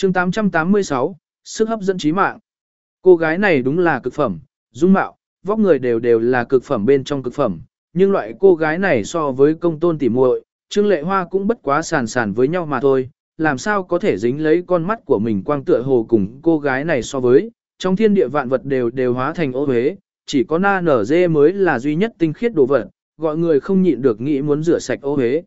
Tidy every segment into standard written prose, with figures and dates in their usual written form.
chương 886, sức hấp dẫn trí mạng. Cô gái này đúng là cực phẩm, dung mạo, vóc người đều là cực phẩm bên trong cực phẩm, nhưng loại cô gái này so với công tôn tỉ muội, Trương Lệ Hoa cũng bất quá sàn với nhau mà thôi, làm sao có thể dính lấy con mắt của mình quang tựa hồ cùng cô gái này so với, trong thiên địa vạn vật đều hóa thành ô uế, chỉ có na nở dê mới là duy nhất tinh khiết đồ vật, gọi người không nhịn được nghĩ muốn rửa sạch ô uế.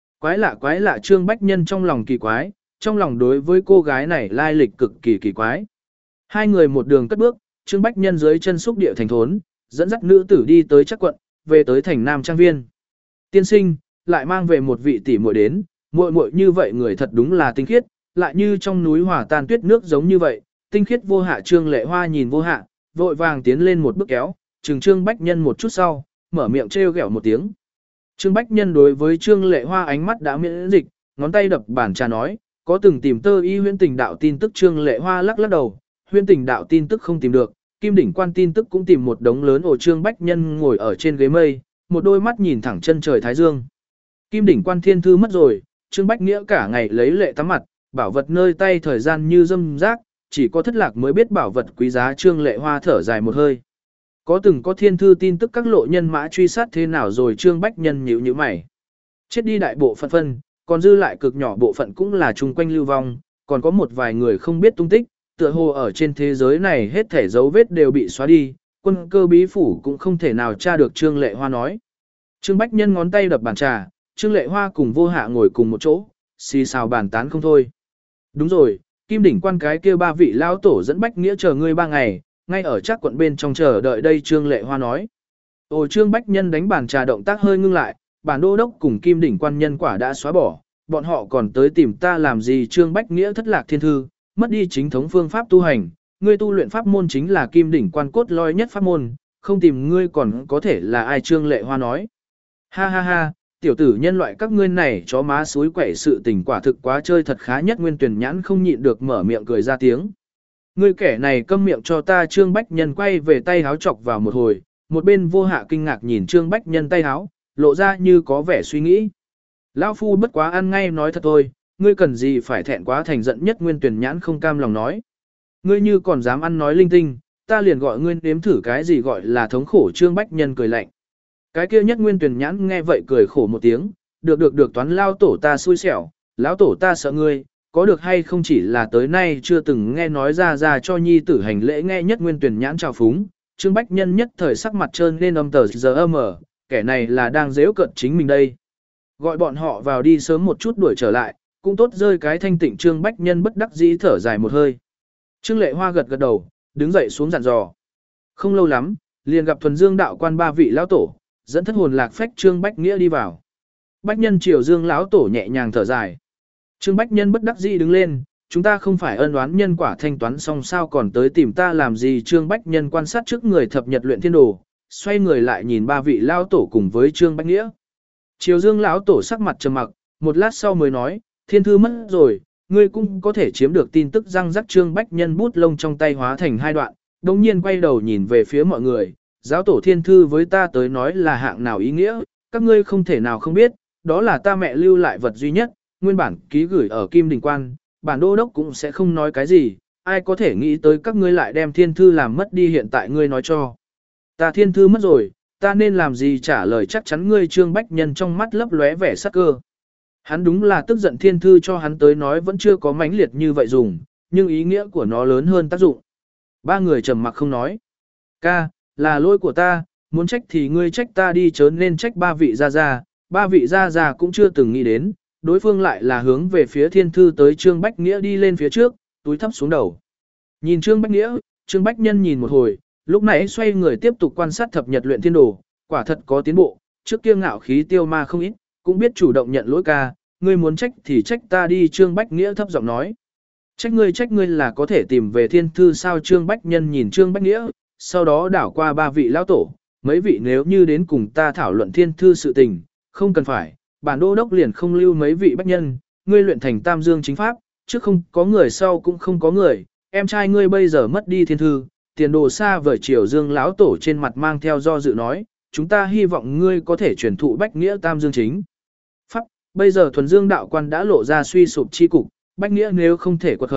Quái lạ Trương Bách Nhân trong lòng kỳ quái, trong lòng đối với cô gái này lai lịch cực kỳ quái. Hai người một đường cất bước, Trương Bách Nhân dưới chân xúc địa thành thốn, dẫn dắt nữ tử đi tới chắc quận, về tới thành Nam Trang Viên. Tiên sinh, lại mang về một vị tỷ muội đến, muội như vậy người thật đúng là tinh khiết, lại như trong núi hòa tan tuyết nước giống như vậy, tinh khiết vô hạ. Trương Lệ Hoa nhìn vô hạ, vội vàng tiến lên một bước kéo, chừng Trương Bách Nhân một chút sau, mở miệng trêu ghẹo một tiếng. Trương Bách Nhân đối với Trương Lệ Hoa ánh mắt đã miễn dịch, ngón tay đập bàn trà nói, có từng tìm tơ y huyễn tình đạo tin tức. Trương Lệ Hoa lắc đầu, huyễn tình đạo tin tức không tìm được, Kim Đỉnh Quan tin tức cũng tìm một đống lớn. Ổ Trương Bách Nhân ngồi ở trên ghế mây, một đôi mắt nhìn thẳng chân trời thái dương. Kim Đỉnh Quan thiên thư mất rồi, Trương Bách Nghĩa cả ngày lấy lệ tắm mặt, bảo vật nơi tay thời gian như dâm rác, chỉ có thất lạc mới biết bảo vật quý giá. Trương Lệ Hoa thở dài một hơi. Có từng có thiên thư tin tức các lộ nhân mã truy sát thế nào rồi? Trương Bách Nhân nhíu mày. Chết đi đại bộ phận phân, còn dư lại cực nhỏ bộ phận cũng là chung quanh lưu vong, còn có một vài người không biết tung tích, tựa hồ ở trên thế giới này hết thể dấu vết đều bị xóa đi, quân cơ bí phủ cũng không thể nào tra được. Trương Lệ Hoa nói. Trương Bách Nhân ngón tay đập bàn trà, Trương Lệ Hoa cùng vô hạ ngồi cùng một chỗ, xì xào bàn tán không thôi. Đúng rồi, Kim Đỉnh Quan cái kia ba vị lão tổ dẫn Bách Nghĩa chờ ngươi 3 ngày, ngay ở chắc quận bên trong chờ đợi đây. Trương Lệ Hoa nói. Ồ, Trương Bách Nhân đánh bàn trà động tác hơi ngưng lại, bản đô đốc cùng Kim Đỉnh Quan nhân quả đã xóa bỏ, bọn họ còn tới tìm ta làm gì? Trương Bách Nghĩa thất lạc thiên thư, mất đi chính thống phương pháp tu hành, ngươi tu luyện pháp môn chính là Kim Đỉnh Quan cốt lõi nhất pháp môn, không tìm ngươi còn có thể là ai? Trương Lệ Hoa nói. Ha ha ha, tiểu tử nhân loại các ngươi này chó má suối quậy, sự tình quả thực quá chơi thật khá nhất. Nguyên Tuyển Nhãn không nhịn được mở miệng cười ra tiếng. Ngươi kẻ này câm miệng cho ta. Trương Bách Nhân quay về tay háo chọc vào một hồi, một bên vô hạ kinh ngạc nhìn Trương Bách Nhân tay háo, lộ ra như có vẻ suy nghĩ. Lão phu bất quá ăn ngay nói thật thôi, ngươi cần gì phải thẹn quá thành giận nhất. Nguyên Tuyển Nhãn không cam lòng nói. Ngươi như còn dám ăn nói linh tinh, ta liền gọi ngươi nếm thử cái gì gọi là thống khổ. Trương Bách Nhân cười lạnh. Cái kia nhất Nguyên Tuyển Nhãn nghe vậy cười khổ một tiếng, được toán lao tổ ta xui xẻo, lão tổ ta sợ ngươi, có được hay không chỉ là tới nay chưa từng nghe nói ra cho nhi tử hành lễ. nghe nhất Nguyên Tuyển Nhãn chào phúng, Trương Bách Nhân nhất thời sắc mặt trơn lên âm tờ giờ âm ở, kẻ này là đang giễu cợt chính mình đây. Gọi bọn họ vào đi sớm một chút đuổi trở lại, cũng tốt rơi cái thanh tịnh. Trương Bách Nhân bất đắc dĩ thở dài một hơi. Trương Lệ Hoa gật đầu, đứng dậy xuống dặn dò. Không lâu lắm, liền gặp Thuần Dương đạo quan ba vị lão tổ, dẫn thất hồn lạc phách Trương Bách Nghĩa đi vào. Bách Nhân Triều Dương lão tổ nhẹ nhàng thở dài. Trương Bách Nhân bất đắc dĩ đứng lên, chúng ta không phải ân oán nhân quả thanh toán xong sao còn tới tìm ta làm gì? Trương Bách Nhân quan sát trước người thập nhật luyện thiên đồ, xoay người lại nhìn ba vị lão tổ cùng với Trương Bách Nghĩa. Triều Dương lão tổ sắc mặt trầm mặc, một lát sau mới nói, thiên thư mất rồi, ngươi cũng có thể chiếm được tin tức răng rắc. Trương Bách Nhân bút lông trong tay hóa thành hai đoạn, đồng nhiên quay đầu nhìn về phía mọi người. Giáo tổ thiên thư với ta tới nói là hạng nào ý nghĩa, các ngươi không thể nào không biết, đó là ta mẹ lưu lại vật duy nhất, nguyên bản ký gửi ở Kim Đỉnh Quan, bản đô đốc cũng sẽ không nói cái gì, ai có thể nghĩ tới các ngươi lại đem thiên thư làm mất đi. Hiện tại ngươi nói cho ta thiên thư mất rồi, ta nên làm gì trả lời chắc chắn ngươi? Trương Bách Nhân trong mắt lấp lóe vẻ sắc cơ. Hắn đúng là tức giận, thiên thư cho hắn tới nói vẫn chưa có mãnh liệt như vậy dùng, nhưng ý nghĩa của nó lớn hơn tác dụng. Ba người trầm mặc không nói. Ca, là lỗi của ta, muốn trách thì ngươi trách ta đi, chớ nên trách ba vị gia gia. Ba vị gia gia cũng chưa từng nghĩ đến, đối phương lại là hướng về phía thiên thư tới. Trương Bách Nghĩa đi lên phía trước, túi thấp xuống đầu. Nhìn Trương Bách Nghĩa, Trương Bách Nhân nhìn một hồi, lúc nãy xoay người tiếp tục quan sát thập nhật luyện thiên đồ, quả thật có tiến bộ, trước kia ngạo khí tiêu ma không ít, cũng biết chủ động nhận lỗi. Ca, ngươi muốn trách thì trách ta đi. Trương Bách Nghĩa thấp giọng nói. Trách ngươi là có thể tìm về thiên thư sao? Trương Bách Nhân nhìn Trương Bách Nghĩa, sau đó đảo qua ba vị lão tổ, mấy vị nếu như đến cùng ta thảo luận thiên thư sự tình, không cần phải, bản đô đốc liền không lưu mấy vị bách nhân, ngươi luyện thành Tam Dương chính pháp, trước không có người sau cũng không có người, em trai ngươi bây giờ mất đi thiên thư, tiền đồ xa vời. Triều Dương lão tổ trên mặt mang theo do dự nói, chúng ta hy vọng ngươi có thể truyền thụ Bách Nghĩa Tam Dương chính pháp, bây giờ Thuần Dương đạo quan đã lộ ra suy sụp chi cục, Bách Nghĩa nếu không thể quật khởi,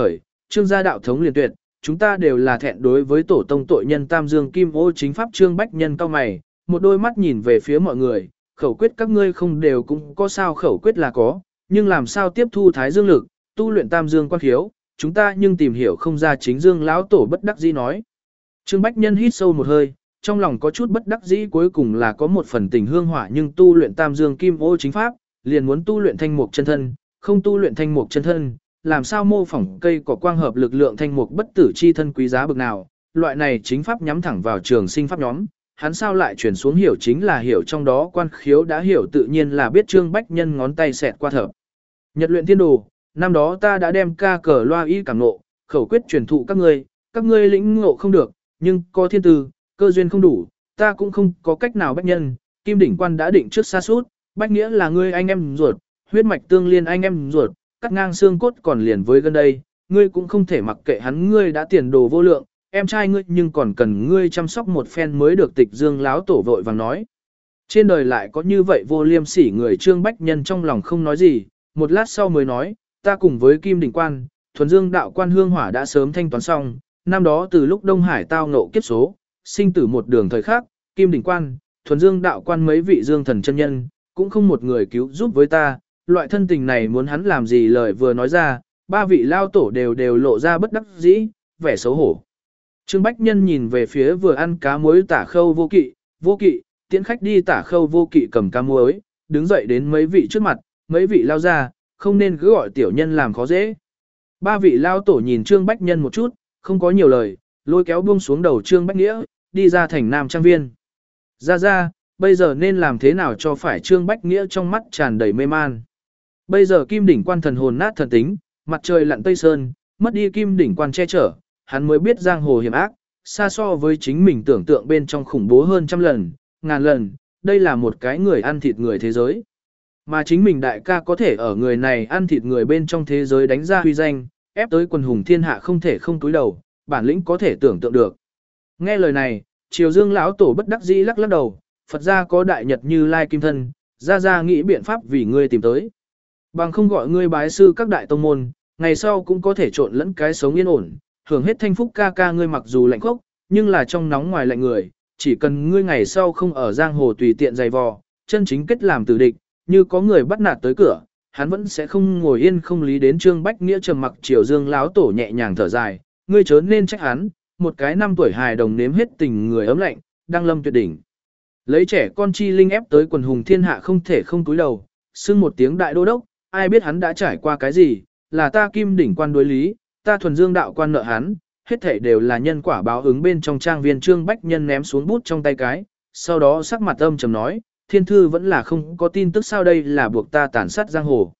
Trương gia đạo thống liền tuyệt, chúng ta đều là thẹn đối với tổ tông tội nhân Tam Dương Kim Ô chính pháp Trương Bách Nhân cao mày, một đôi mắt nhìn về phía mọi người, khẩu quyết các ngươi không đều cũng có sao khẩu quyết là có, nhưng làm sao tiếp thu Thái Dương lực, tu luyện Tam Dương quan khiếu, chúng ta nhưng tìm hiểu không ra chính Dương lão tổ bất đắc dĩ nói. Trương Bách Nhân hít sâu một hơi, trong lòng có chút bất đắc dĩ cuối cùng là có một phần tình hương hỏa nhưng tu luyện Tam Dương Kim Ô chính pháp, liền muốn tu luyện thanh mục chân thân, không tu luyện thanh mục chân thân, làm sao mô phỏng cây cỏ quang hợp lực lượng thanh mục bất tử chi thân quý giá bực nào, loại này chính pháp nhắm thẳng vào trường sinh pháp nhóm, hắn sao lại chuyển xuống hiểu chính là hiểu trong đó quan khiếu đã hiểu tự nhiên là biết Trương Bách Nhân ngón tay xẹt qua thở. Nhật luyện thiên đồ, năm đó ta đã đem ca cờ loa y cảm ngộ, khẩu quyết truyền thụ các ngươi lĩnh ngộ không được, nhưng có thiên tư, cơ duyên không đủ, ta cũng không có cách nào Bách Nhân, Kim Đỉnh Quan đã định trước xa suốt, Bách nghĩa là ngươi anh em ruột, huyết mạch tương liên anh em ruột, cắt ngang xương cốt còn liền với gần đây, ngươi cũng không thể mặc kệ hắn, ngươi đã tiền đồ vô lượng, em trai ngươi nhưng còn cần ngươi chăm sóc một phen mới được. Tịch Dương lão tổ vội vàng nói. Trên đời lại có như vậy vô liêm sỉ người. Trương Bách Nhân trong lòng không nói gì, một lát sau mới nói, ta cùng với Kim Đỉnh Quan, Thuần Dương đạo quan hương hỏa đã sớm thanh toán xong, năm đó từ lúc Đông Hải tao ngộ kiếp số, sinh tử một đường thời khắc, Kim Đỉnh Quan, Thuần Dương đạo quan mấy vị dương thần chân nhân, cũng không một người cứu giúp với ta, loại thân tình này muốn hắn làm gì lời vừa nói ra, ba vị lao tổ đều lộ ra bất đắc dĩ, vẻ xấu hổ. Trương Bách Nhân nhìn về phía vừa ăn cá muối Tả Khâu vô kỵ, tiễn khách đi. Tả Khâu vô kỵ cầm cá muối, đứng dậy đến mấy vị trước mặt, mấy vị lao ra, không nên cứ gọi tiểu nhân làm khó dễ. Ba vị lao tổ nhìn Trương Bách Nhân một chút, không có nhiều lời, lôi kéo buông xuống đầu Trương Bách Nghĩa, đi ra thành Nam Trang Viên. Ra, bây giờ nên làm thế nào cho phải. Trương Bách Nghĩa trong mắt tràn đầy mê man. Bây giờ Kim Đỉnh Quan thần hồn nát thần tính, mặt trời lặn tây sơn, mất đi Kim Đỉnh Quan che chở, hắn mới biết giang hồ hiểm ác, xa so với chính mình tưởng tượng bên trong khủng bố hơn trăm lần, ngàn lần, đây là một cái người ăn thịt người thế giới. Mà chính mình đại ca có thể ở người này ăn thịt người bên trong thế giới đánh ra huy danh, ép tới quần hùng thiên hạ không thể không túi đầu, bản lĩnh có thể tưởng tượng được. Nghe lời này, Triều Dương lão tổ bất đắc dĩ lắc đầu, Phật gia có đại nhật Như Lai kim thân, ra nghĩ biện pháp vì ngươi tìm tới. Bằng không gọi ngươi bái sư các đại tông môn, ngày sau cũng có thể trộn lẫn cái sống yên ổn, hưởng hết thanh phúc. Ca ngươi mặc dù lạnh khốc, nhưng là trong nóng ngoài lạnh người, chỉ cần ngươi ngày sau không ở giang hồ tùy tiện dày vò, chân chính kết làm tử địch, như có người bắt nạt tới cửa, hắn vẫn sẽ không ngồi yên không lý đến. Trương Bách Nghĩa trầm mặc. Triều Dương lão tổ nhẹ nhàng thở dài, ngươi chớ nên trách hắn, một cái 5 tuổi hài đồng nếm hết tình người ấm lạnh, đang lâm tuyệt đỉnh. Lấy trẻ con chi linh ép tới quần hùng thiên hạ không thể không túi đầu, xưng một tiếng đại đô đốc, ai biết hắn đã trải qua cái gì, là ta Kim Đỉnh Quan đối lý, ta Thuần Dương đạo quan nợ hắn, hết thảy đều là nhân quả báo ứng. Bên trong trang viên Trương Bách Nhân ném xuống bút trong tay cái, sau đó sắc mặt âm trầm nói, thiên thư vẫn là không có tin tức sao, đây là buộc ta tàn sát giang hồ.